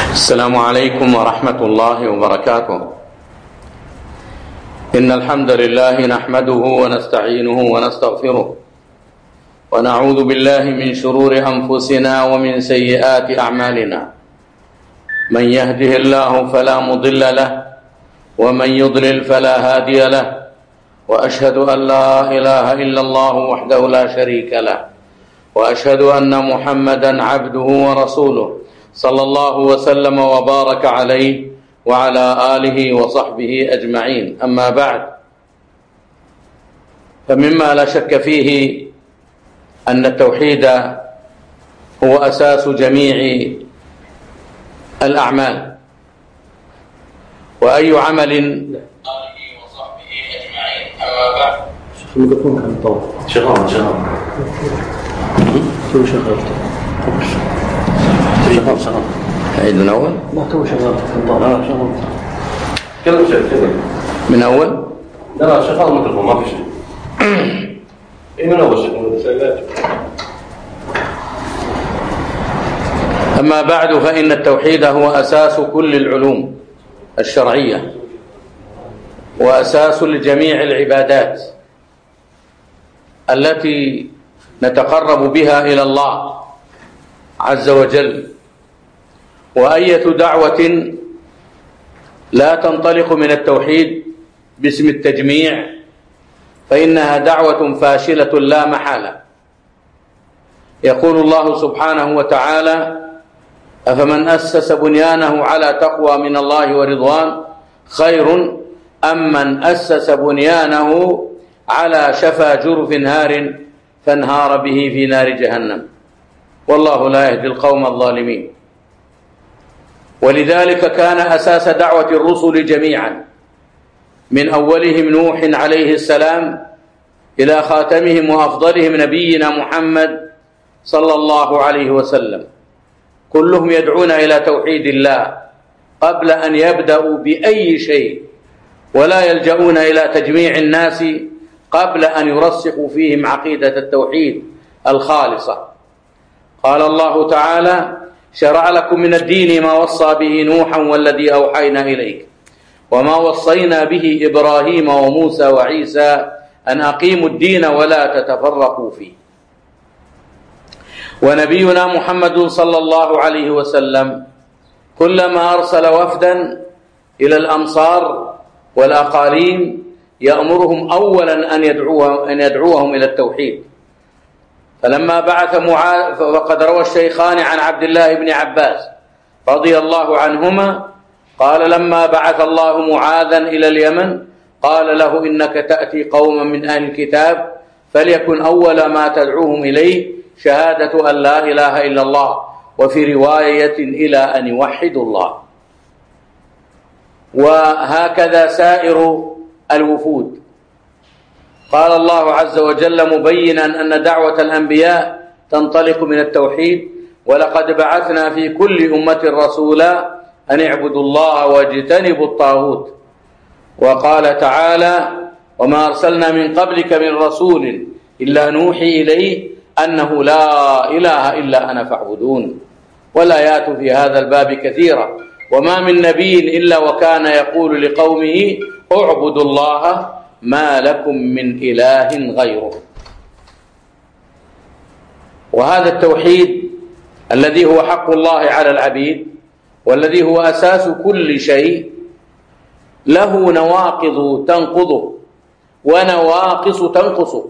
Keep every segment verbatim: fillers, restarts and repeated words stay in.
السلام عليكم ورحمة الله وبركاته. إن الحمد لله نحمده ونستعينه ونستغفره ونعوذ بالله من شرور أنفسنا ومن سيئات أعمالنا. من يهده الله فلا مضل له ومن يضلل فلا هادي له، وأشهد أن لا إله إلا الله وحده لا شريك له، وأشهد أن محمدا عبده ورسوله صلى الله وسلم وبارك عليه وعلى آله وصحبه أجمعين. أما بعد، فمما لا شك فيه أن التوحيد هو أساس جميع الأعمال، وأي عمل آله وصحبه أجمعين. أما بعد، الميكروفون كان طول شغال شغال تو شغال شغال شغال عيد من أول؟ لا تو شغال كان طول لا شغال كلام شيء كذا من أول؟ لا لا شغال الميكروفون ما في شيء. اي من اول شيء. أما بعد، فإن التوحيد هو أساس كل العلوم الشرعية وأساس لجميع العبادات التي نتقرب بها إلى الله عز وجل. وأية دعوة لا تنطلق من التوحيد باسم التجميع فإنها دعوة فاشلة لا محالة. يقول الله سبحانه وتعالى: أفمن أسس بنيانه على تقوى من الله ورضوان خير أم من أسس بنيانه على شفا جرف هار فانهار به في نار جهنم والله لا يهدي القوم الظالمين. ولذلك كان أساس دعوة الرسل جميعا من أولهم نوح عليه السلام إلى خاتمهم وأفضلهم نبينا محمد صلى الله عليه وسلم، كلهم يدعون إلى توحيد الله قبل أن يبدأوا بأي شيء، ولا يلجؤون إلى تجميع الناس قبل أن يرسخوا فيهم عقيدة التوحيد الخالصة. قال الله تعالى: شرع لكم من الدين ما وصى به نوحا والذي أوحينا إليك وما وصينا به إبراهيم وموسى وعيسى أن أقيموا الدين ولا تتفرقوا فيه. ونبينا محمد صلى الله عليه وسلم كلما أرسل وفدا إلى الأمصار والأقاليم يأمرهم أولا أن يدعوهم, أن يدعوهم إلى التوحيد. فلما بعث معاذ، فقد روى الشيخان عن عبد الله بن عباس رضي الله عنهما قال: لما بعث الله معاذا إلى اليمن قال له: إنك تأتي قوما من أهل الكتاب فليكن أول ما تدعوهم إليه شهادة أن لا إله إلا الله، وفي رواية إلى أن يوحدوا الله. وهكذا سائر الوفود. قال الله عز وجل مبينا أن دعوة الأنبياء تنطلق من التوحيد: ولقد بعثنا في كل أمة رسولا أن اعبدوا الله واجتنبوا الطاغوت. وقال تعالى: وما أرسلنا من قبلك من رسول إلا نوحي إليه أنه لا إله إلا أنا فاعبدون. والآيات في هذا الباب كثيرة، وما من نبي إلا وكان يقول لقومه: اعبدوا الله ما لكم من إله غيره. وهذا التوحيد الذي هو حق الله على العبيد والذي هو أساس كل شيء له نواقض تنقضه ونواقص تنقصه.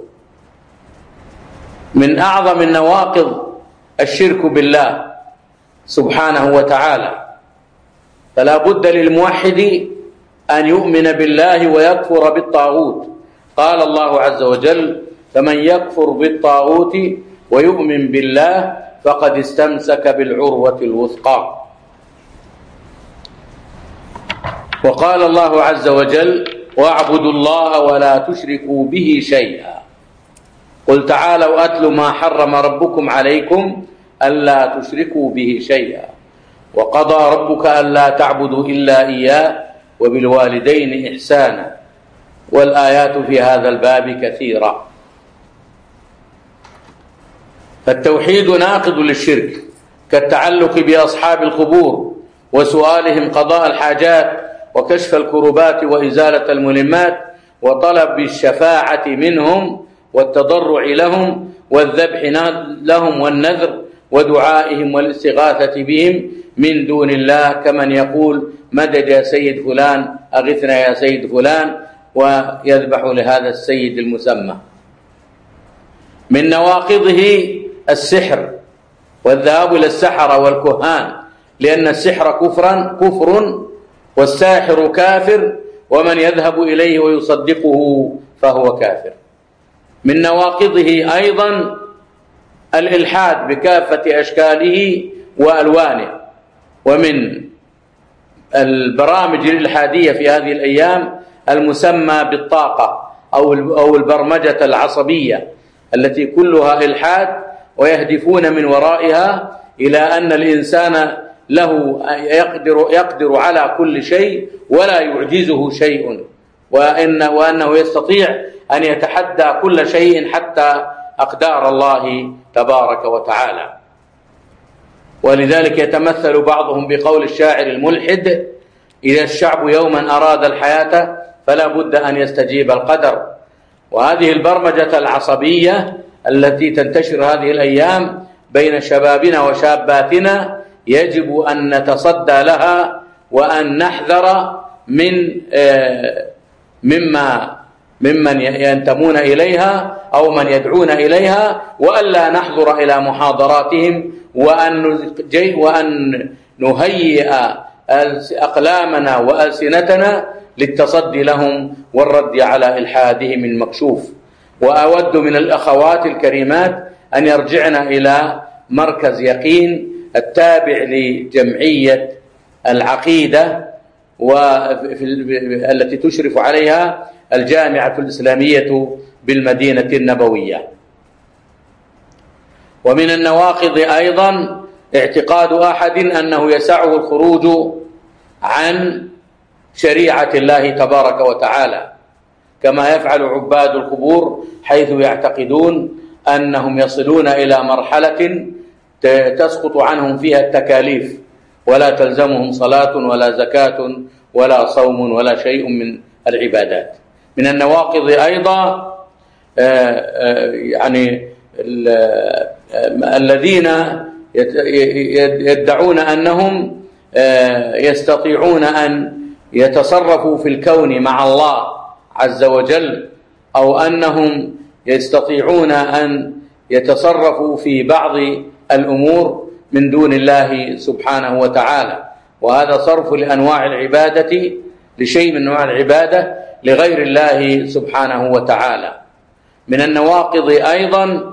من أعظم النواقض الشرك بالله سبحانه وتعالى، فلا بد للموحد أن يؤمن بالله ويكفر بالطاغوت. قال الله عز وجل: فمن يكفر بالطاغوت ويؤمن بالله فقد استمسك بالعروة الوثقى. وقال الله عز وجل: واعبدوا الله ولا تشركوا به شيئا. قل تعالوا أتل ما حرم ربكم عليكم ألا تشركوا به شيئا وقضى ربك ألا تعبدوا إلا إياه وبالوالدين إحسانا. والآيات في هذا الباب كثيرة. فالتوحيد ناقض للشرك كالتعلق بأصحاب القبور وسؤالهم قضاء الحاجات وكشف الكربات وإزالة الملمات وطلب الشفاعة منهم والتضرع لهم والذبح لهم والنذر ودعائهم والاستغاثة بهم من دون الله، كمن يقول مدد يا سيد فلان، أغثنا يا سيد فلان، ويذبح لهذا السيد المسمى. من نواقضه السحر والذهاب إلى السحرة والكهان، لأن السحر كفرا كفر والساحر كافر، ومن يذهب إليه ويصدقه فهو كافر. من نواقضه أيضا الإلحاد بكافة أشكاله وألوانه. ومن البرامج الإلحادية في هذه الأيام المسمى بالطاقة أو البرمجة العصبية التي كلها إلحاد، ويهدفون من ورائها إلى أن الإنسان له يقدر, يقدر على كل شيء ولا يعجزه شيء، وإن وأنه يستطيع أن يتحدى كل شيء حتى أقدار الله تبارك وتعالى. ولذلك يتمثل بعضهم بقول الشاعر الملحد: إذا الشعب يوما أراد الحياة فلا بد أن يستجيب القدر. وهذه البرمجة العصبية التي تنتشر هذه الأيام بين شبابنا وشاباتنا يجب أن نتصدى لها وأن نحذر من مما ممن ينتمون إليها أو من يدعون إليها، وألا نحضر إلى محاضراتهم، وأن وأن نهيئ أقلامنا وألسنتنا للتصدي لهم والرد على إلحادهم المكشوف. وأود من الأخوات الكريمات أن يرجعن إلى مركز يقين التابع لجمعية العقيدة والتي تشرف عليها الجامعة الإسلامية بالمدينة النبوية. ومن النواقض أيضا اعتقاد أحد أنه يسعه الخروج عن شريعة الله تبارك وتعالى، كما يفعل عباد القبور، حيث يعتقدون أنهم يصلون إلى مرحلة تسقط عنهم فيها التكاليف ولا تلزمهم صلاة ولا زكاة ولا صوم ولا شيء من العبادات. من النواقض أيضا يعني الذين يدعون أنهم يستطيعون أن يتصرفوا في الكون مع الله عز وجل، أو أنهم يستطيعون أن يتصرفوا في بعض الأمور من دون الله سبحانه وتعالى، وهذا صرف لأنواع العبادة لشيء من أنواع العبادة لغير الله سبحانه وتعالى. من النواقض أيضا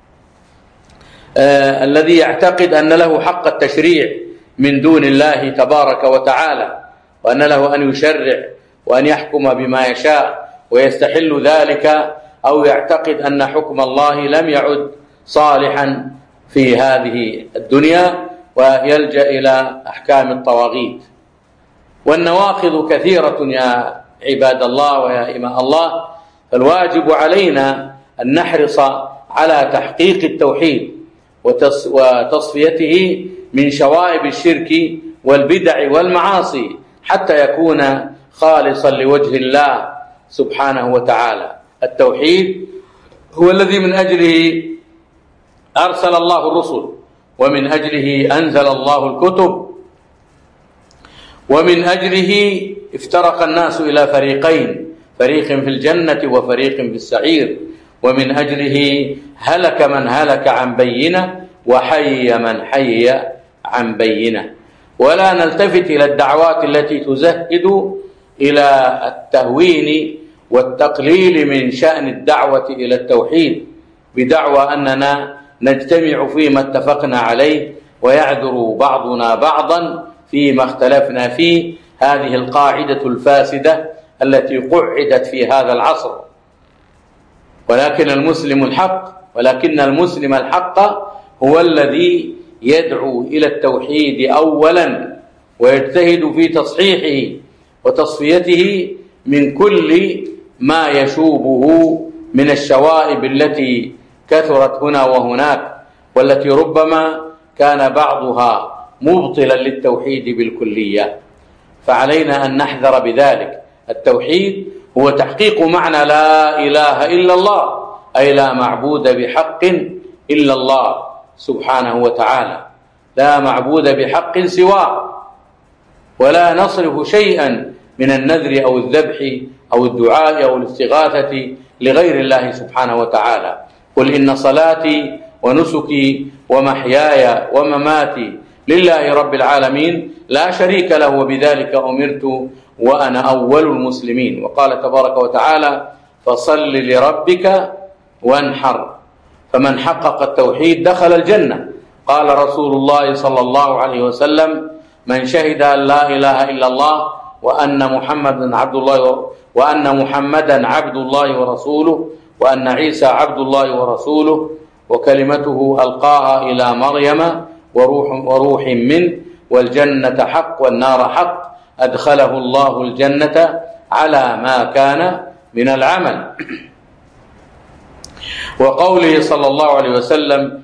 آه الذي يعتقد أن له حق التشريع من دون الله تبارك وتعالى، وأن له أن يشرع وأن يحكم بما يشاء ويستحل ذلك، أو يعتقد أن حكم الله لم يعد صالحا في هذه الدنيا ويلجأ إلى أحكام الطواغيت. والنواقض كثيرة يا عباد الله ويا إماء الله، فالواجب علينا أن نحرص على تحقيق التوحيد وتصفيته من شوائب الشرك والبدع والمعاصي حتى يكون خالصا لوجه الله سبحانه وتعالى. التوحيد هو الذي من أجله أرسل الله الرسل، ومن أجله أنزل الله الكتب، ومن أجله افترق الناس إلى فريقين، فريق في الجنة وفريق في السعير، ومن أجله هلك من هلك عن بينة وحي من حي عن بينة. ولا نلتفت إلى الدعوات التي تزهد إلى التهوين والتقليل من شأن الدعوة إلى التوحيد بدعوى أننا نجتمع فيما اتفقنا عليه ويعذر بعضنا بعضا فيما اختلفنا فيه. هذه القاعدة الفاسدة التي قعدت في هذا العصر. ولكن المسلم الحق ولكن المسلم الحق هو الذي يدعو إلى التوحيد أولا ويجتهد في تصحيحه وتصفيته من كل ما يشوبه من الشوائب التي كثرت هنا وهناك، والتي ربما كان بعضها مبطلا للتوحيد بالكلية، فعلينا أن نحذر بذلك. التوحيد هو تحقيق معنى لا إله إلا الله، أي لا معبود بحق إلا الله سبحانه وتعالى، لا معبود بحق سواه، ولا نصرف شيئا من النذر أو الذبح أو الدعاء أو الاستغاثة لغير الله سبحانه وتعالى. قل إن صلاتي ونسكي ومحياي ومماتي لله رب العالمين لا شريك له وبذلك أمرت وأنا أول المسلمين. وقال تبارك وتعالى فصل لربك وانحر، فمن حقق التوحيد دخل الجنة. قال رسول الله صلى الله عليه وسلم من شهد أن لا إله إلا الله وأن محمدا عبد الله وأن محمدا عبد الله ورسوله وأن عيسى عبد الله ورسوله وكلمته ألقاها إلى مريم وروح, وروح منه والجنة حق والنار حق أدخله الله الجنة على ما كان من العمل. وقوله صلى الله عليه وسلم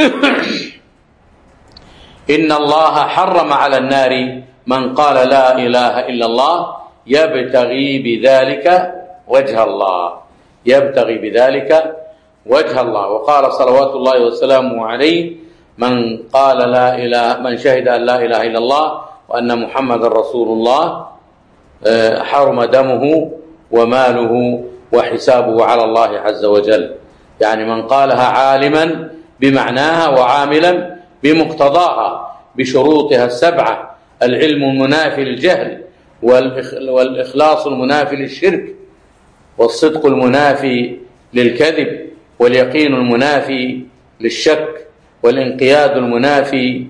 إن الله حرم على النار من قال لا إله إلا الله يبتغي بذلك وجه الله، يبتغي بذلك وجه الله. وقال صلوات الله وسلامه عليه من قال لا إله من شهد أن لا إله إلا الله وأن محمد رسول الله حرم دمه وماله وحسابه على الله عز وجل، يعني من قالها عالما بمعناها وعاملا بمقتضاها بشروطها السبعة: العلم المنافي للجهل، والإخلاص المنافي للشرك، والصدق المنافي للكذب، واليقين المنافي للشك، والانقياد المنافي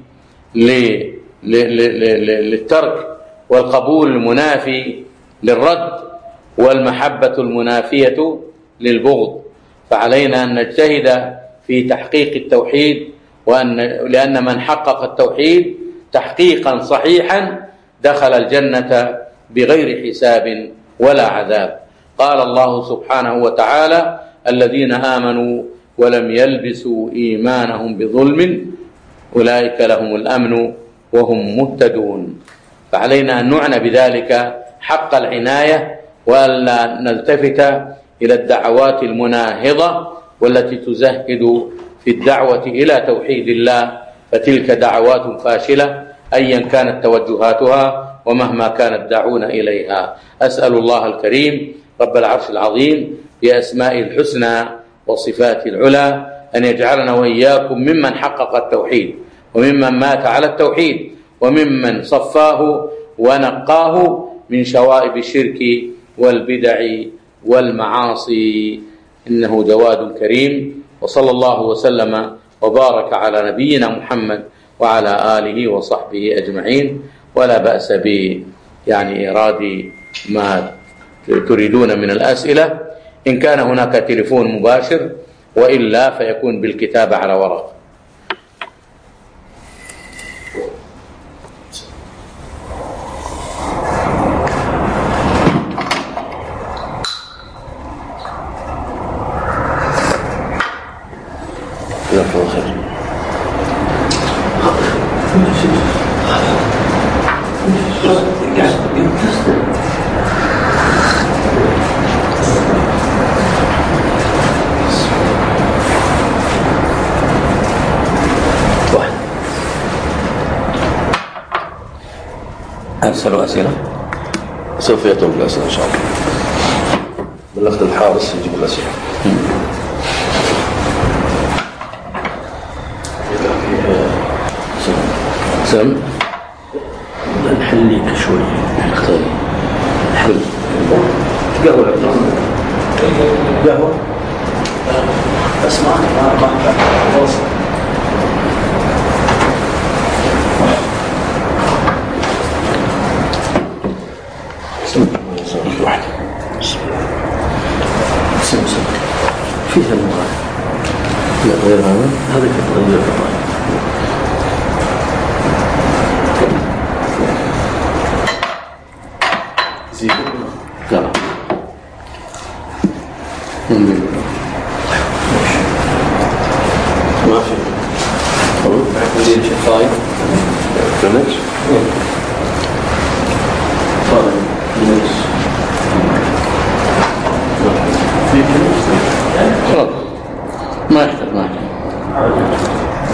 للترك، والقبول المنافي للرد، والمحبة المنافية للبغض. فعلينا أن نجتهد في تحقيق التوحيد، وأن لأن من حقق التوحيد تحقيقا صحيحا دخل الجنة بغير حساب ولا عذاب. قال الله سبحانه وتعالى الذين آمنوا ولم يلبسوا إيمانهم بظلم أولئك لهم الأمن وهم مهتدون. فعلينا أن نعنى بذلك حق العناية، وألا نلتفت إلى الدعوات المناهضة والتي تزهد في الدعوة إلى توحيد الله، فتلك دعوات فاشلة أيا كانت توجهاتها ومهما كانت دعونا إليها. أسأل الله الكريم رب العرش العظيم بأسمائه الحسنى وصفاته العلى أن يجعلنا وإياكم ممن حقق التوحيد، وممن مات على التوحيد، وممن صفاه ونقاه من شوائب الشرك والبدع والمعاصي، إنه جواد كريم. وصلى الله وسلم وبارك على نبينا محمد وعلى آله وصحبه أجمعين. ولا بأس ب يعني إيراد ما تريدون من الأسئلة إن كان هناك تليفون مباشر، وإلا فيكون بالكتابة على ورق. أرسلوا أسئلة؟ سوف يتم الأسئلة إن شاء الله. بلغت الحارس يجيب الأسئلة. سم نحليك شوي. اختار حل قهوة قهوة اسمع ما ما خلاص واحد سم سم فيها المرأة لا غير هذا هذا كتر غير الرأي زيد لا ما في. شيء طيب. خلاص ما يحتاج ما يحتاج.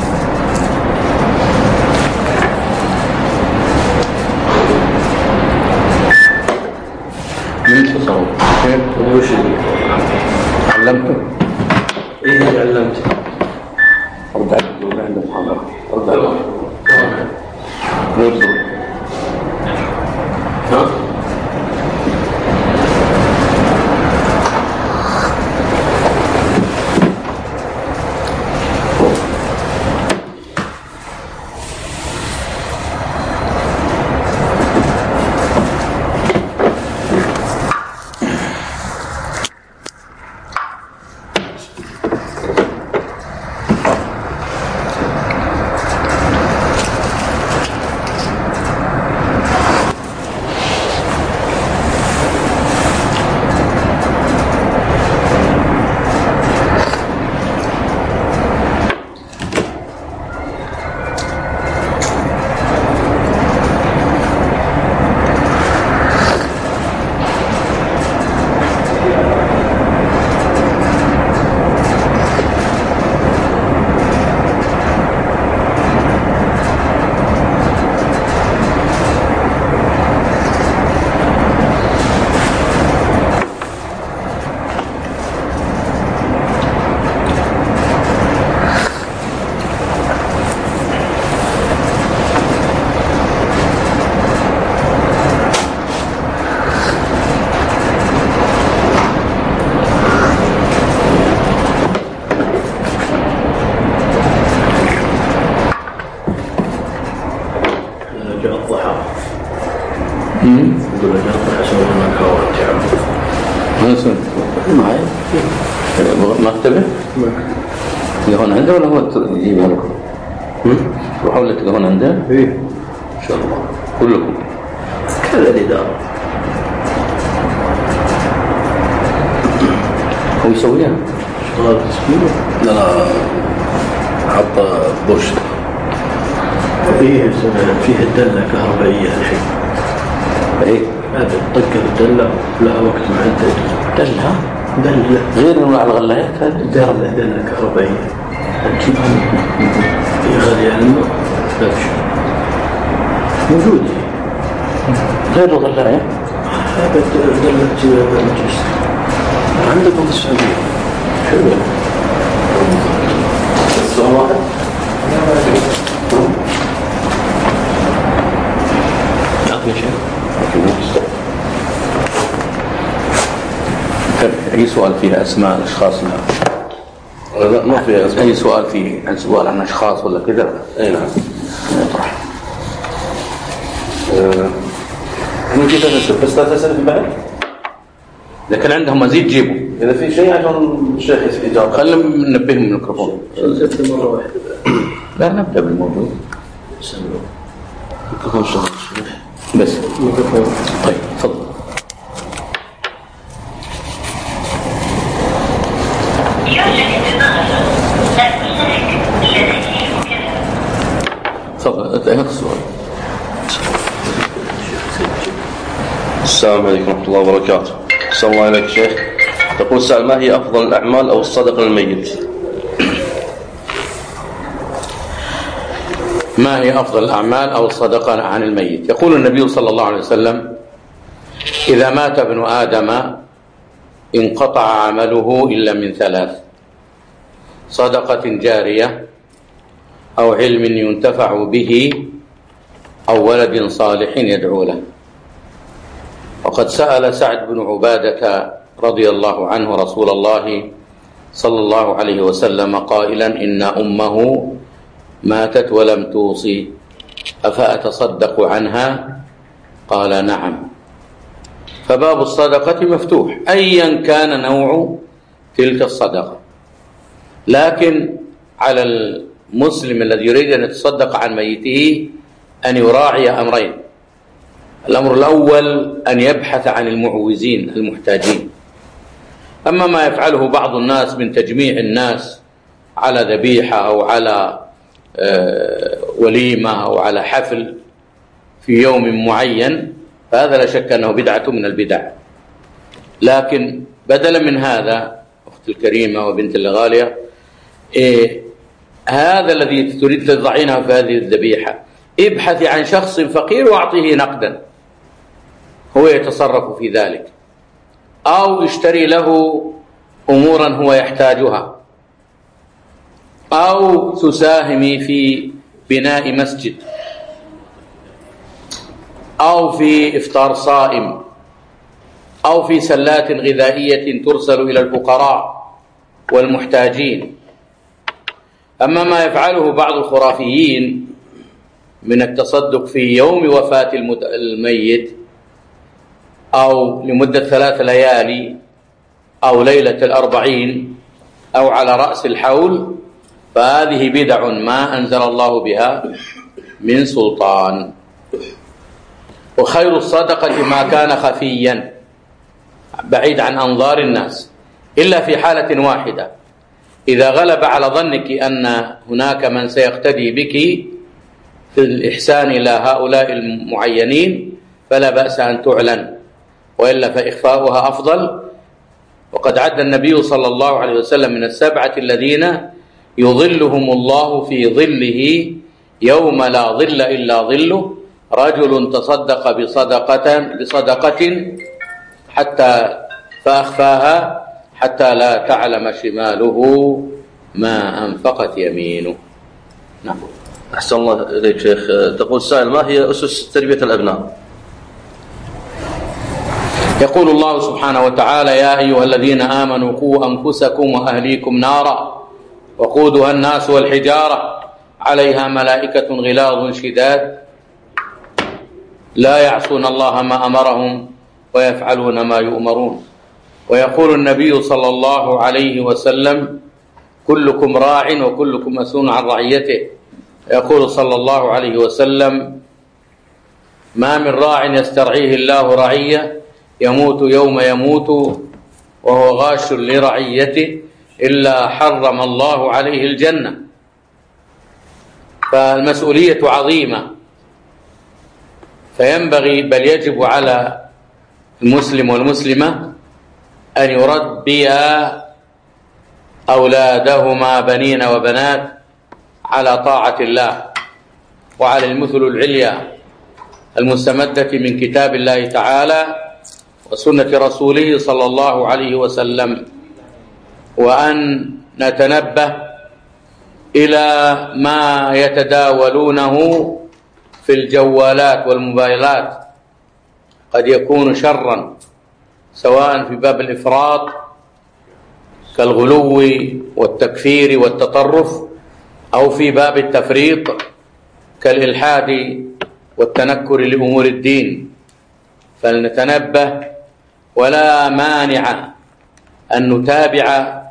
من تصور كيف وش اللي علمته؟ ايه اللي علمته؟ ارد عليك ولا عندك محاضرة؟ ارد عليك نرد ها؟ مكتبه؟ تلقون عنده ولا هو يجيبها لكم؟ روحوا اللي تلقون عنده؟ ايه ان شاء الله كلكم كذا الإدارة هو يسويها؟ اشتغل تسكينه؟ لا لا حط برش فيه فيه الدلة كهربائية الحين ايه هذا الطقة الدلة لها وقت محدد دلها؟ دلة غير انواع الغلايات هذه؟ دلة دلة كهربائية تجيبها هي غالية عنه لا بشيء موجودة غير الغلاية؟ هذا دلة مجلس عندكم في السعودية حلوة السؤال واحد يعطني شيء أي سؤال فيه أسماء الأشخاص؟ لا ما فيها اسماء. أي سؤال فيه عن سؤال عن أشخاص ولا كذا؟ اي نعم نطرح. آه، ممكن تسأل بس لا تسأل في بعد إذا كان عندهم مزيد جيبوا، إذا في شيء عشان الشيخ يجاوب. خلينا ننبههم من الميكروفون. زدت مرة واحدة لا نبدأ بالموضوع سمعوا ميكروفون شغال الشيخ. بس. ميكروفون طيب تفضل. تفضل هذا السؤال. السلام عليكم ورحمة الله وبركاته. أحسن الله إليك شيخ. تقول السائل ما هي أفضل الأعمال أو الصدقة للميت؟ ما هي أفضل الأعمال أو الصدقة عن الميت؟ يقول النبي صلى الله عليه وسلم: إذا مات ابن آدم انقطع عمله إلا من ثلاث: صدقة جارية، أو علم ينتفع به، أو ولد صالح يدعو له. وقد سأل سعد بن عبادة رضي الله عنه رسول الله صلى الله عليه وسلم قائلا: إن أمه ماتت ولم توصي أفأتصدق عنها؟ قال: نعم. فباب الصدقة مفتوح أيا كان نوع تلك الصدقة، لكن على المسلم الذي يريد أن يتصدق عن ميته أن يراعي أمرين: الأمر الأول أن يبحث عن المعوزين المحتاجين. أما ما يفعله بعض الناس من تجميع الناس على ذبيحة أو على وليمة أو على حفل في يوم معين، فهذا لا شك أنه بدعة من البدع. لكن بدلا من هذا أختي الكريمة وبنت الغالية، إيه هذا الذي تريد تضعينه في هذه الذبيحة، ابحثي عن شخص فقير واعطيه نقدا هو يتصرف في ذلك، أو اشتري له أمورا هو يحتاجها، أو تساهمي في بناء مسجد، أو في إفطار صائم، أو في سلات غذائية ترسل إلى الفقراء والمحتاجين. أما ما يفعله بعض الخرافيين من التصدق في يوم وفاة الميت أو لمدة ثلاث ليالي أو ليلة الأربعين أو على رأس الحول، فهذه بدع ما أنزل الله بها من سلطان. وخير الصدقة ما كان خفيا بعيد عن أنظار الناس، إلا في حالة واحدة: إذا غلب على ظنك أن هناك من سيقتدي بك في الإحسان إلى هؤلاء المعينين فلا بأس أن تعلن، وإلا فإخفاؤها أفضل. وقد عد النبي صلى الله عليه وسلم من السبعة الذين يظلهم الله في ظله يوم لا ظل إلا ظله: رجل تصدق بصدقة بصدقة حتى فأخفاها حتى لا تعلم شماله ما أنفقت يمينه. نعم. أحسن الله إليك شيخ. تقول السائل: ما هي أسس تربية الأبناء؟ يقول الله سبحانه وتعالى: يا أيها الذين آمنوا قوا أنفسكم وأهليكم نارا وقودها الناس والحجارة عليها ملائكة غلاظ شداد لا يعصون الله ما أمرهم ويفعلون ما يؤمرون. ويقول النبي صلى الله عليه وسلم: كلكم راع وكلكم مسؤول عن رعيته. يقول صلى الله عليه وسلم: ما من راع يسترعيه الله رعية يموت يوم يموت وهو غاش لرعيته إلا حرم الله عليه الجنة. فالمسؤولية عظيمة، فينبغي بل يجب على المسلم والمسلمة أن يربيا أولادهما بنين وبنات على طاعة الله وعلى المثل العليا المستمدة من كتاب الله تعالى وسنة رسوله صلى الله عليه وسلم، وأن نتنبه إلى ما يتداولونه في الجوالات والموبايلات، قد يكون شرا سواء في باب الإفراط كالغلو والتكفير والتطرف، أو في باب التفريط كالإلحاد والتنكر لأمور الدين. فلنتنبه، ولا مانع أن نتابع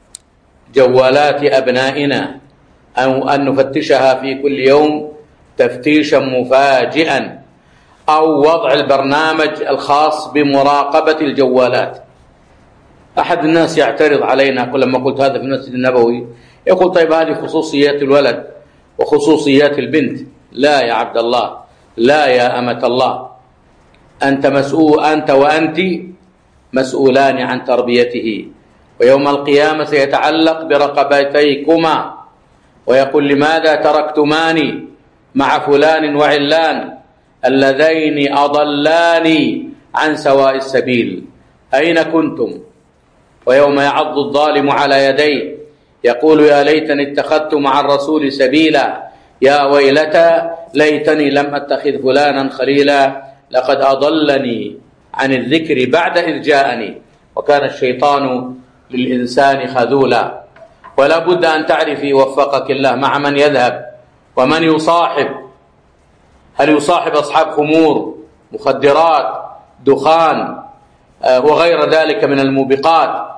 جوالات أبنائنا أو أن نفتشها في كل يوم تفتيشا مفاجئا، أو وضع البرنامج الخاص بمراقبة الجوالات. أحد الناس يعترض علينا لما قلت هذا في المسجد النبوي، يقول: طيب هذه خصوصيات الولد وخصوصيات البنت. لا يا عبد الله، لا يا أمة الله، أنت مسؤول، أنت وأنت مسؤولان عن تربيته، ويوم القيامة سيتعلق برقبتيكما ويقول: لماذا تركتماني مع فلان وعلان اللذين أضلاني عن سواء السبيل، أين كنتم؟ ويوم يعض الظالم على يديه يقول: يا ليتني اتخذت مع الرسول سبيلا، يا ويلتى ليتني لم أتخذ فلانا خليلا، لقد أضلني عن الذكر بعد إذ جاءني، وكان الشيطان للإنسان خذولا. ولا بد أن تعرفي وفقك الله مع من يذهب ومن يصاحب. هل يصاحب أصحاب خمور، مخدرات، دخان وغير ذلك من الموبقات،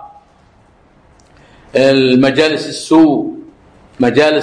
المجالس السوء، مجالس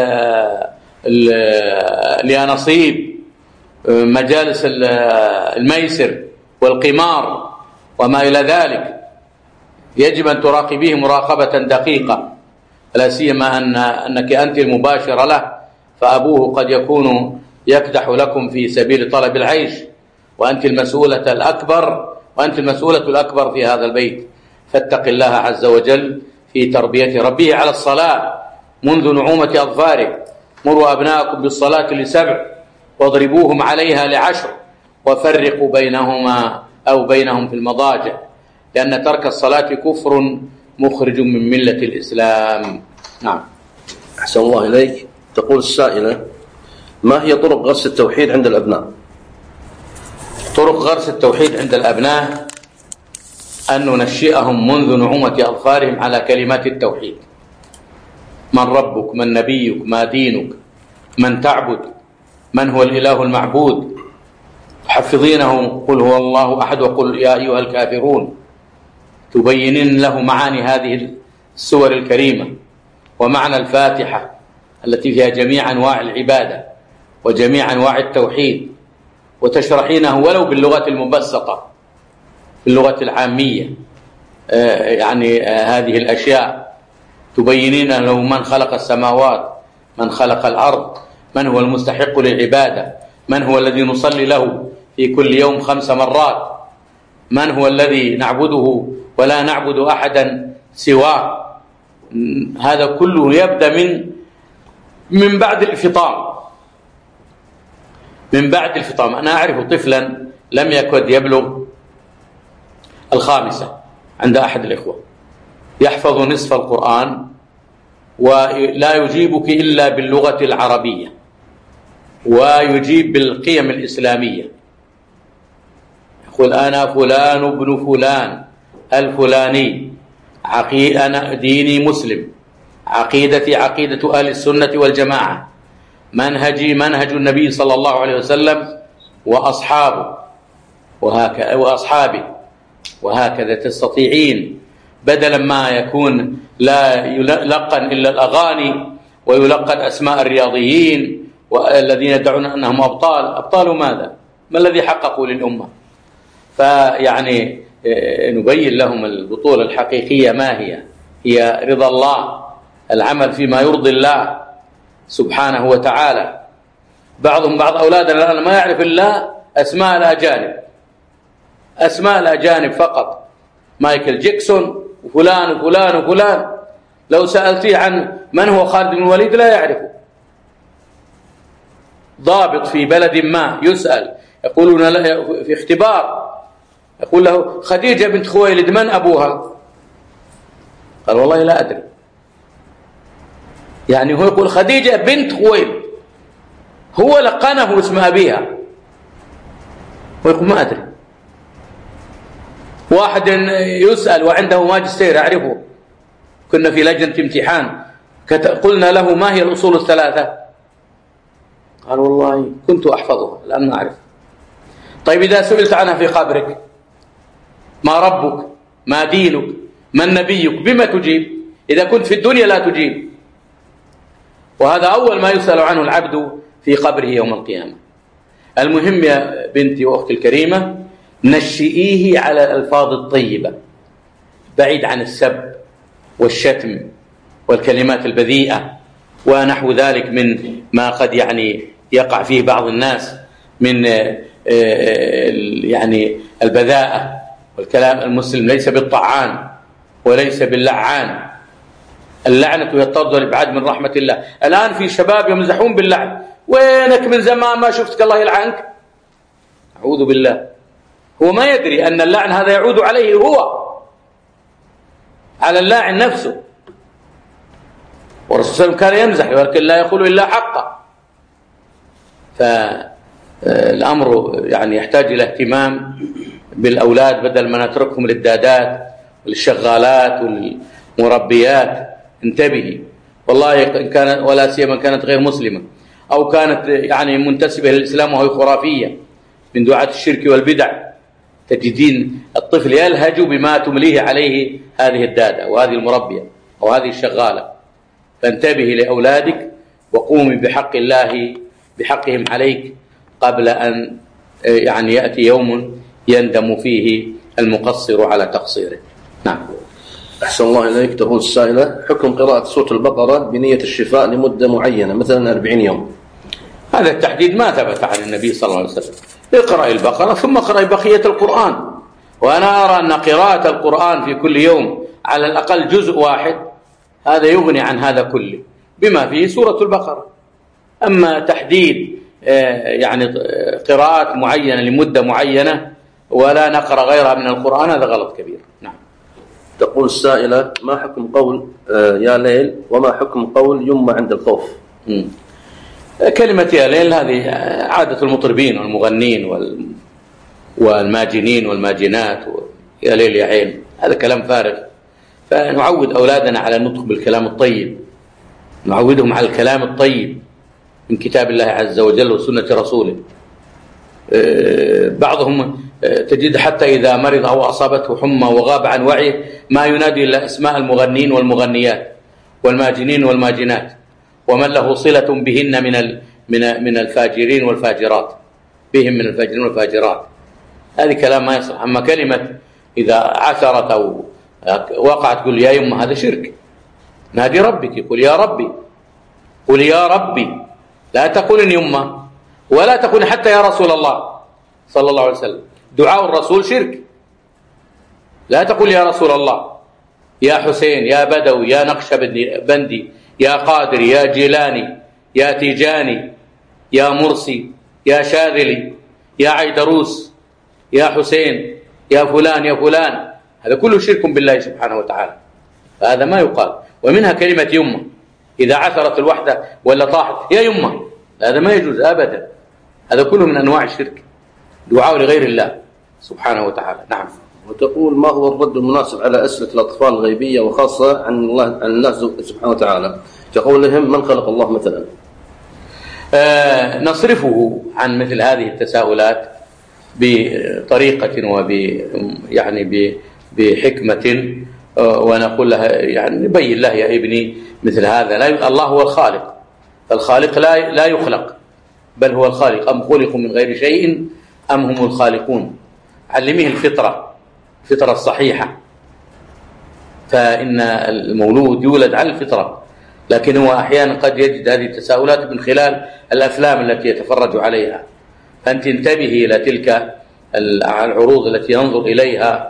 اليانصيب، مجالس الميسر والقمار وما إلى ذلك؟ يجب أن تراقبيه مراقبة دقيقة، لا سيما أن أنك أنت المباشرة له، فأبوه قد يكون يكدح لكم في سبيل طلب العيش، وأنت المسؤولة الأكبر وأنت المسؤولة الأكبر في هذا البيت. فاتق الله عز وجل في تربية ربه على الصلاة منذ نعومة أظفاره. مروا أبناءكم بالصلاة لسبع واضربوهم عليها لعشر وفرقوا بينهما أو بينهم في المضاجع، لأن ترك الصلاة كفر مخرج من ملة الإسلام. نعم. أحسن الله إليك. تقول السائلة: ما هي طرق غرس التوحيد عند الأبناء؟ طرق غرس التوحيد عند الأبناء أن ننشئهم منذ نعومة أظفارهم على كلمات التوحيد: من ربك، من نبيك، ما دينك، من تعبد، من هو الإله المعبود. تحفظينه قل هو الله أحد وقل يا أيها الكافرون، تبينين له معاني هذه السور الكريمة ومعنى الفاتحة التي فيها جميع أنواع العبادة وجميع أنواع التوحيد، وتشرحينه ولو باللغة المبسطة باللغة العامية يعني هذه الأشياء. تبينين له من خلق السماوات، من خلق الأرض، من هو المستحق للعبادة، من هو الذي نصلي له في كل يوم خمس مرات، من هو الذي نعبده ولا نعبد أحدا سواه. هذا كله يبدأ من من بعد الفطام من بعد الفطام. أنا أعرف طفلا لم يكد يبلغ الخامسة عند أحد الإخوة، يحفظ نصف القرآن ولا يجيبك إلا باللغة العربية ويجيب بالقيم الإسلامية. يقول: أنا فلان ابن فلان الفلاني، عقي أنا ديني مسلم، عقيدتي عقيدة أهل السنة والجماعة، منهجي منهج النبي صلى الله عليه وسلم وأصحابه وهكذا وأصحابه وهكذا. تستطيعين بدلا ما يكون لا يلقن إلا الأغاني ويلقن أسماء الرياضيين والذين يدعون أنهم أبطال. أبطال ماذا؟ ما الذي حققوا للأمة؟ فيعني نبين لهم البطولة الحقيقية ما هي هي رضا الله، العمل فيما يرضي الله سبحانه وتعالى. بعضهم بعض أولادنا الآن ما يعرف إلا أسماء الأجانب، أسماء الأجانب فقط، مايكل جيكسون وفلان وفلان وفلان. لو سألتيه عن من هو خالد بن الوليد لا يعرفه. ضابط في بلد ما يسأل يقولون في اختبار يقول له: خديجة بنت خويلد من أبوها؟ قال: والله لا أدري. يعني هو يقول خديجة بنت خويلد، هو لقنه اسم أبيها ويقول ما أدري. واحد يسأل وعنده ماجستير أعرفه، كنا في لجنة امتحان قلنا له: ما هي الأصول الثلاثة؟ قال: والله كنت أحفظها الآن ما أعرف. طيب إذا سئلت عنها في قبرك: ما ربك، ما دينك، من نبيك، بما تجيب؟ إذا كنت في الدنيا لا تجيب. وهذا أول ما يسأل عنه العبد في قبره يوم القيامة. المهم يا بنتي وأختي الكريمة، نشئيه على الألفاظ الطيبة، بعيد عن السب والشتم والكلمات البذيئة ونحو ذلك من ما قد يعني يقع فيه بعض الناس من يعني البذاءة والكلام. المسلم ليس بالطعان وليس باللعان. اللعنة هي الطرد والإبعاد من رحمة الله. الآن في شباب يمزحون باللعن: وينك من زمان ما شفتك الله يلعنك. أعوذ بالله. هو ما يدري أن اللعن هذا يعود عليه هو، على اللاعن نفسه. والرسول صلى الله عليه وسلم كان يمزح ولكن لا يقول إلا حقا. فالأمر يعني يحتاج إلى اهتمام بالأولاد بدل ما نتركهم للدادات والشغالات والمربيات. انتبهي والله، إن كانت ولا سيما كانت غير مسلمة أو كانت يعني منتسبة للإسلام وهي خرافية من دعاة الشرك والبدع، تجدين الطفل يلهج بما تمليه عليه هذه الدادة وهذه المربية أو هذه الشغالة. فانتبهي لأولادك وقومي بحق الله بحقهم عليك قبل أن يعني يأتي يوم يندم فيه المقصر على تقصيره. نعم. أحسن الله إليك. تقول السائلة: حكم قراءة سورة البقرة بنية الشفاء لمدة معينة مثلا أربعين يوم. هذا التحديد ما ثبت عن النبي صلى الله عليه وسلم. اقرأ البقرة ثم اقرأ بقية القرآن. وأنا أرى أن قراءة القرآن في كل يوم على الأقل جزء واحد هذا يغني عن هذا كله بما فيه سورة البقرة. أما تحديد يعني قراءات معينة لمدة معينة ولا نقرأ غيرها من القرآن هذا غلط كبير. نعم. تقول السائلة: ما حكم قول يا ليل وما حكم قول يم عند الخوف؟ م. كلمة يا ليل هذه عادة المطربين والمغنين وال... والماجنين والماجنات و... يا ليل يا عين، هذا كلام فارغ. فنعود أولادنا على النطق بالكلام الطيب، نعودهم على الكلام الطيب من كتاب الله عز وجل وسنة رسوله. بعضهم تجد حتى إذا مرض أو أصابته حمى وغاب عن وعيه ما ينادي إلا أسماء المغنين والمغنيات والماجنين والماجنات ومن له صلة بهن من من من الفاجرين والفاجرات، بهم من الفاجرين والفاجرات. هذه كلام ما يصح. أما كلمة إذا عثرت أو وقعت قل يا يم، هذا شرك. نادي ربك، قل يا ربي، قل يا ربي، لا تقول يمه ولا تقول حتى يا رسول الله صلى الله عليه وسلم. دعاء الرسول شرك. لا تقول يا رسول الله، يا حسين، يا بدوي، يا نقشبندي، يا قادري، يا جيلاني، يا تيجاني، يا مرسي، يا شاذلي، يا عيدروس، يا حسين، يا فلان يا فلان. هذا كله شرك بالله سبحانه وتعالى، فهذا ما يقال. ومنها كلمة يمه إذا عثرت الوحدة ولا طاحت يا يمه، هذا ما يجوز أبدا. هذا كله من أنواع الشرك، دعاء لغير الله سبحانه وتعالى. نعم. وتقول: ما هو الرد المناسب على أسئلة الأطفال الغيبية وخاصة عن الله عن الله سبحانه وتعالى كقولهم من خلق الله مثلا؟ آه نصرفه عن مثل هذه التساؤلات بطريقة وب يعني بحكمة، آه ونقول لها يعني نبين له يا ابني مثل هذا لا، الله هو الخالق، الخالق لا لا يخلق، بل هو الخالق. أم خلقوا من غير شيء أم هم الخالقون. علميه الفطرة، الفطرة الصحيحة، فإن المولود يولد على الفطرة، لكن هو أحيانا قد يجد هذه التساؤلات من خلال الأفلام التي يتفرج عليها. فأنت انتبهي إلى تلك العروض التي ينظر إليها،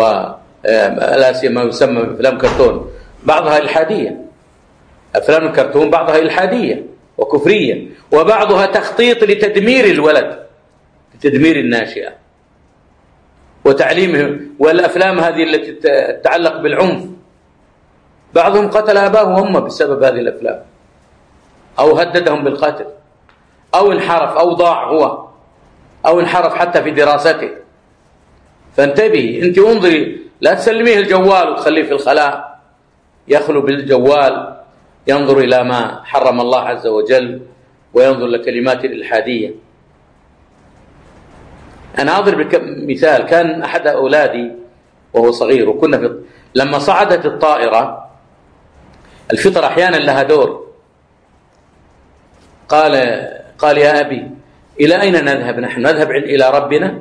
ولا سيما ما يسمى بأفلام كرتون، بعضها إلحادية. أفلام الكرتون بعضها إلحادية وكفرية، وبعضها تخطيط لتدمير الولد، لتدمير الناشئة وتعليمه. والأفلام هذه التي تتعلق بالعنف، بعضهم قتل أباه وأمه بسبب هذه الأفلام، أو هددهم بالقتل، أو انحرف أو ضاع هو، أو انحرف حتى في دراسته. فانتبهي أنت، انظري، لا تسلميه الجوال وتخليه في الخلاء يخلو بالجوال ينظر إلى ما حرم الله عز وجل وينظر لكلمات الإلحادية. أنا أضرب مثال. كان أحد أولادي وهو صغير، وكنا في لما صعدت الطائرة، الفطرة أحيانا لها دور. قال قال يا أبي إلى أين نذهب نحن؟ نذهب إلى ربنا.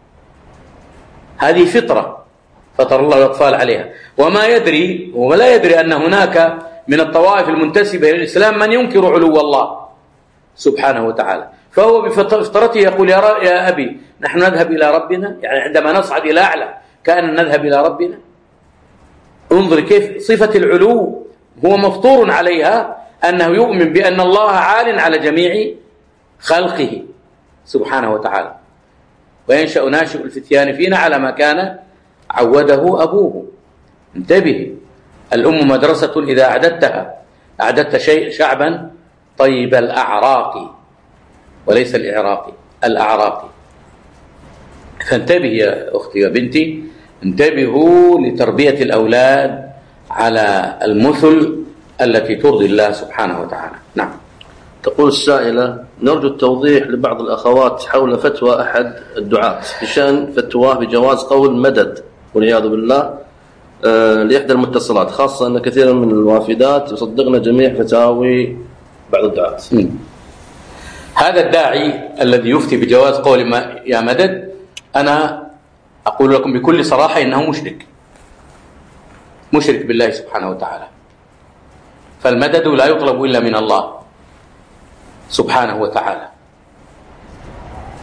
هذه فطرة فطر الله الأطفال عليها، وما يدري ولا يدري أن هناك من الطوائف المنتسبة إلى الإسلام من ينكر علو الله سبحانه وتعالى. فهو بفطرته يقول يا, يا أبي نحن نذهب إلى ربنا، يعني عندما نصعد إلى أعلى كأن نذهب إلى ربنا. انظر كيف صفة العلو هو مفطور عليها، أنه يؤمن بأن الله عال على جميع خلقه سبحانه وتعالى. وينشأ ناشئ الفتيان فينا على ما كان عوده أبوه. انتبه، الأم مدرسة إذا أعددتها أعددت شيء شعبا طيب الأعراق، وليس الإعراقي، الأعراقي. فانتبه يا أختي يا بنتي، انتبهوا لتربية الأولاد على المثل التي ترضي الله سبحانه وتعالى. نعم. تقول السائلة: نرجو التوضيح لبعض الأخوات حول فتوى أحد الدعاة بشأن فتواه بجواز قول مدد والعياذ بالله آه لإحدى المتصلات، خاصة أن كثيرا من الوافدات يصدقن جميع فتاوي بعض الدعاة. هذا الداعي الذي يفتي بجواز قول ما يا مدد، أنا أقول لكم بكل صراحة إنه مشرك، مشرك بالله سبحانه وتعالى. فالمدد لا يطلب إلا من الله سبحانه وتعالى.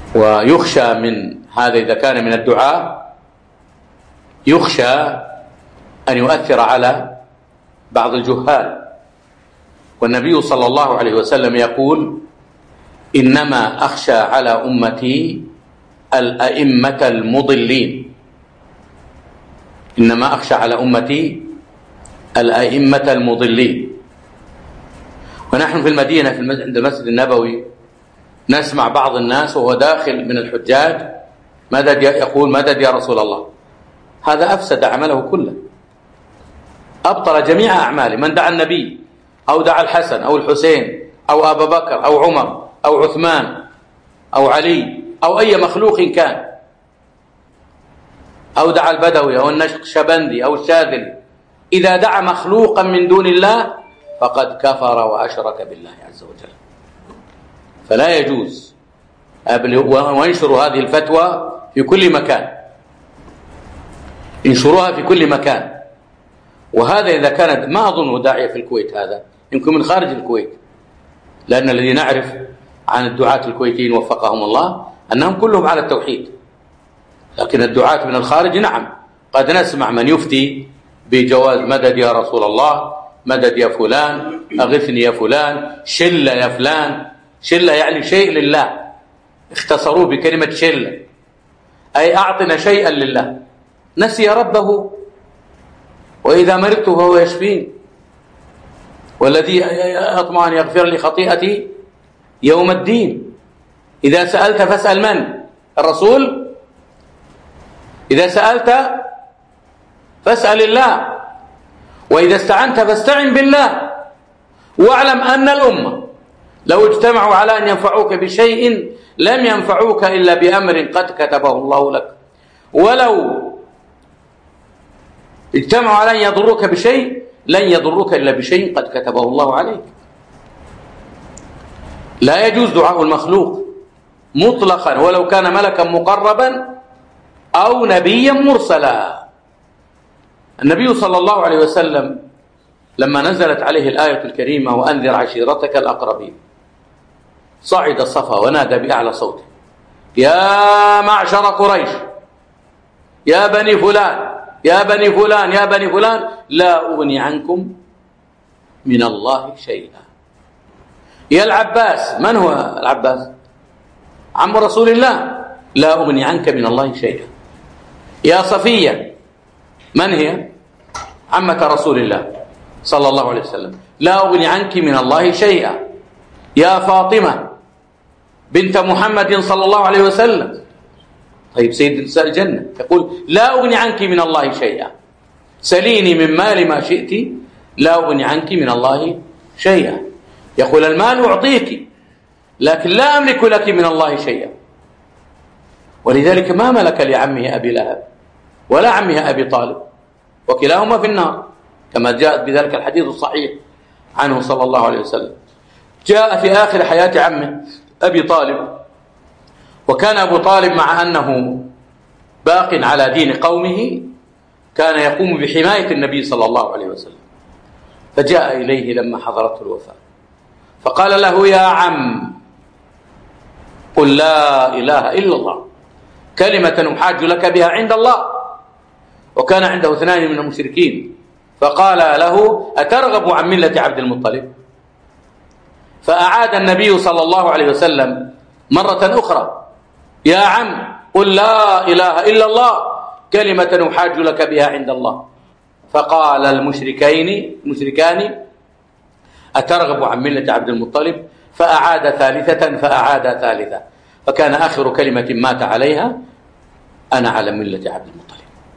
ويخشى من هذا إذا كان من الدعاء، يخشى أن يؤثر على بعض الجهال. والنبي صلى الله عليه وسلم يقول: إنما أخشى على أمتي الأئمة المضلين. إنما أخشى على أمتي الأئمة المضلين. ونحن في المدينة في عند المسجد النبوي نسمع بعض الناس وهو داخل من الحجاج مدد يقول: مدد يا رسول الله. هذا أفسد عمله كله، أبطل جميع أعماله. من دعا النبي أو دعا الحسن أو الحسين أو أبا بكر أو عمر أو عثمان أو علي أو أي مخلوق كان، أو دعا البدوي أو النقشبندي أو الشاذلي، إذا دعا مخلوقا من دون الله فقد كفر وأشرك بالله عز وجل. فلا يجوز. وانشروا هذه الفتوى في كل مكان، انشروها في كل مكان. وهذا إذا كانت، ما أظنه داعية في الكويت، هذا يمكن من خارج الكويت، لأن الذي نعرف عن الدعاة الكويتيين وفقهم الله أنهم كلهم على التوحيد. لكن الدعاة من الخارج نعم قد نسمع من يفتي بجواز مدد يا رسول الله، مدد يا فلان، أغثني يا فلان، شلة يا فلان. شلة يعني شيء لله، اختصروه بكلمة شلة، أي أعطنا شيئا لله. نسي ربه، وإذا مرضت فهو يشفين، والذي أطمع أن يغفر لي خطيئتي يوم الدين. إذا سألت فاسأل من؟ الرسول. إذا سألت فاسأل الله، وإذا استعنت فاستعن بالله. واعلم أن الأمة لو اجتمعوا على أن ينفعوك بشيء لم ينفعوك إلا بأمر قد كتبه الله لك، ولو اجتمعوا على أن يضروك بشيء لن يضروك إلا بشيء قد كتبه الله عليك. لا يجوز دعاء المخلوق مطلقا، ولو كان ملكا مقربا أو نبيا مرسلا. النبي صلى الله عليه وسلم لما نزلت عليه الآية الكريمة: وأنذر عشيرتك الأقربين، صعد الصفا ونادى بأعلى صوته: يا معشر قريش، يا بني فلان، يا بني فلان، يا بني فلان، لا أغني عنكم من الله شيئا. يا العباس، من هو العباس؟ عم رسول الله، لا أغني عنك من الله شيئا. يا صفية، من هي؟ عمة رسول الله صلى الله عليه وسلم، لا أغني عنك من الله شيئا. يا فاطمة بنت محمد صلى الله عليه وسلم، طيب سيد نساء الجنة، يقول: لا أغني عنك من الله شيئا، سليني من مال ما شئت لا أغني عنك من الله شيئا. يقول: المال أعطيك لكن لا أملك لك من الله شيئا. ولذلك ما ملك لعمه أبي لهب ولا عمه أبي طالب، وكلاهما في النار، كما جاء بذلك الحديث الصحيح عنه صلى الله عليه وسلم. جاء في آخر حياة عمه أبي طالب، وكان أبو طالب مع أنه باق على دين قومه كان يقوم بحماية النبي صلى الله عليه وسلم. فجاء إليه لما حضرته الوفاة فقال له: يا عم، قل لا إله إلا الله كلمة أحاج لك بها عند الله. وكان عنده اثنان من المشركين، فقال له: أترغب عن ملة عبد المطلب؟ فأعاد النبي صلى الله عليه وسلم مرة أخرى: يا عم، قل لا إله إلا الله كلمة أحاج لك بها عند الله. فقال المشركين المشركان: أترغب عن ملة عبد المطلب؟ فأعاد ثالثة فأعاد ثالثة، فكان آخر كلمة مات عليها: أنا على ملة عبد المطلب.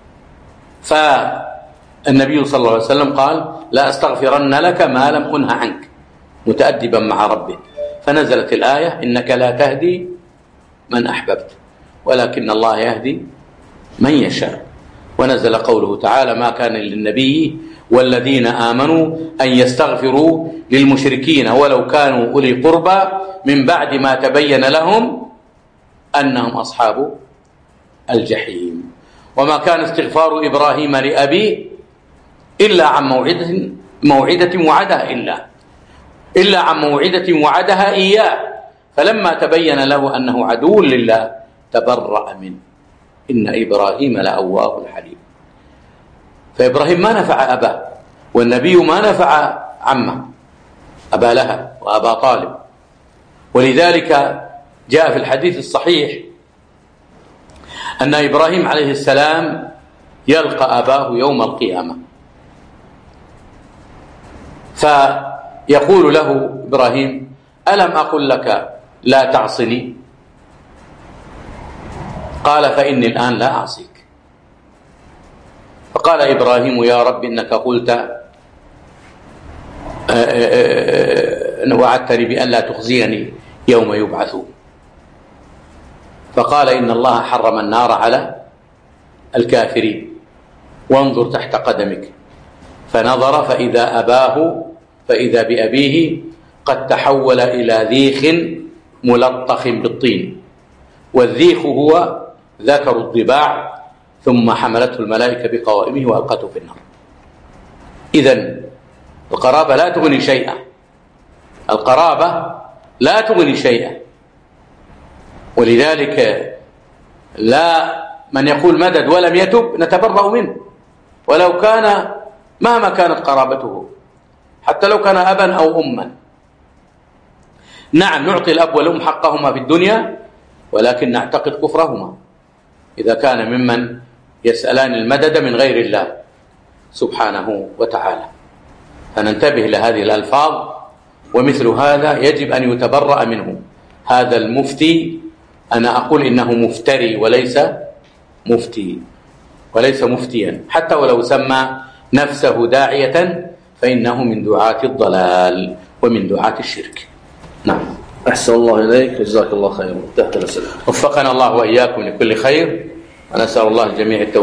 فالنبي صلى الله عليه وسلم قال: لا أستغفرن لك ما لم أنه عنك، متأدبا مع ربه. فنزلت الآية: إنك لا تهدي من أحببت ولكن الله يهدي من يشاء. ونزل قوله تعالى: ما كان للنبي والذين آمنوا أن يستغفروا للمشركين ولو كانوا أولي قربى من بعد ما تبين لهم أنهم أصحاب الجحيم. وما كان استغفار إبراهيم لأبيه إلا عن موعدة موعدة وعدها إلا إلا عن موعدة وعدها إياه فلما تبين له أنه عدو لله تبرأ منه. إن إبراهيم لأواه حليم. فإبراهيم ما نفع أباه، والنبي ما نفع عمه أبا لهب وأبا طالب. ولذلك جاء في الحديث الصحيح أن إبراهيم عليه السلام يلقى أباه يوم القيامة، فيقول له إبراهيم: ألم أقل لك لا تعصني؟ قال: فإني الآن لا أعصيك. فقال إبراهيم: يا رب إنك قلت وعدتني بأن لا تخزيني يوم يبعثون. فقال: إن الله حرم النار على الكافرين، وانظر تحت قدمك. فنظر فإذا أباه فإذا بأبيه قد تحول إلى ذيخ ملطخ بالطين، والذيخ هو ذكر الضباع، ثم حملته الملائكة بقوائمه وألقته في النار. إذن القرابة لا تغني شيئا، القرابة لا تغني شيئا. ولذلك لا من يقول مدد ولم يتب نتبرأ منه، ولو كان مهما كانت قرابته، حتى لو كان أبا أو أما. نعم نعطي الأب والأم حقهما في الدنيا، ولكن نعتقد كفرهما إذا كان ممن يسألان المدد من غير الله سبحانه وتعالى. فننتبه لهذه الألفاظ، ومثل هذا يجب أن يتبرأ منه. هذا المفتي أنا أقول إنه مفتري وليس مفتي وليس مفتيا، حتى ولو سمى نفسه داعية فإنه من دعاة الضلال ومن دعاة الشرك. نعم. أحسن الله إليك، جزاك الله خيرا. تحت الأسئلة. وفقنا الله وإياكم لكل خير، ونسأل الله الجميع التوفيق.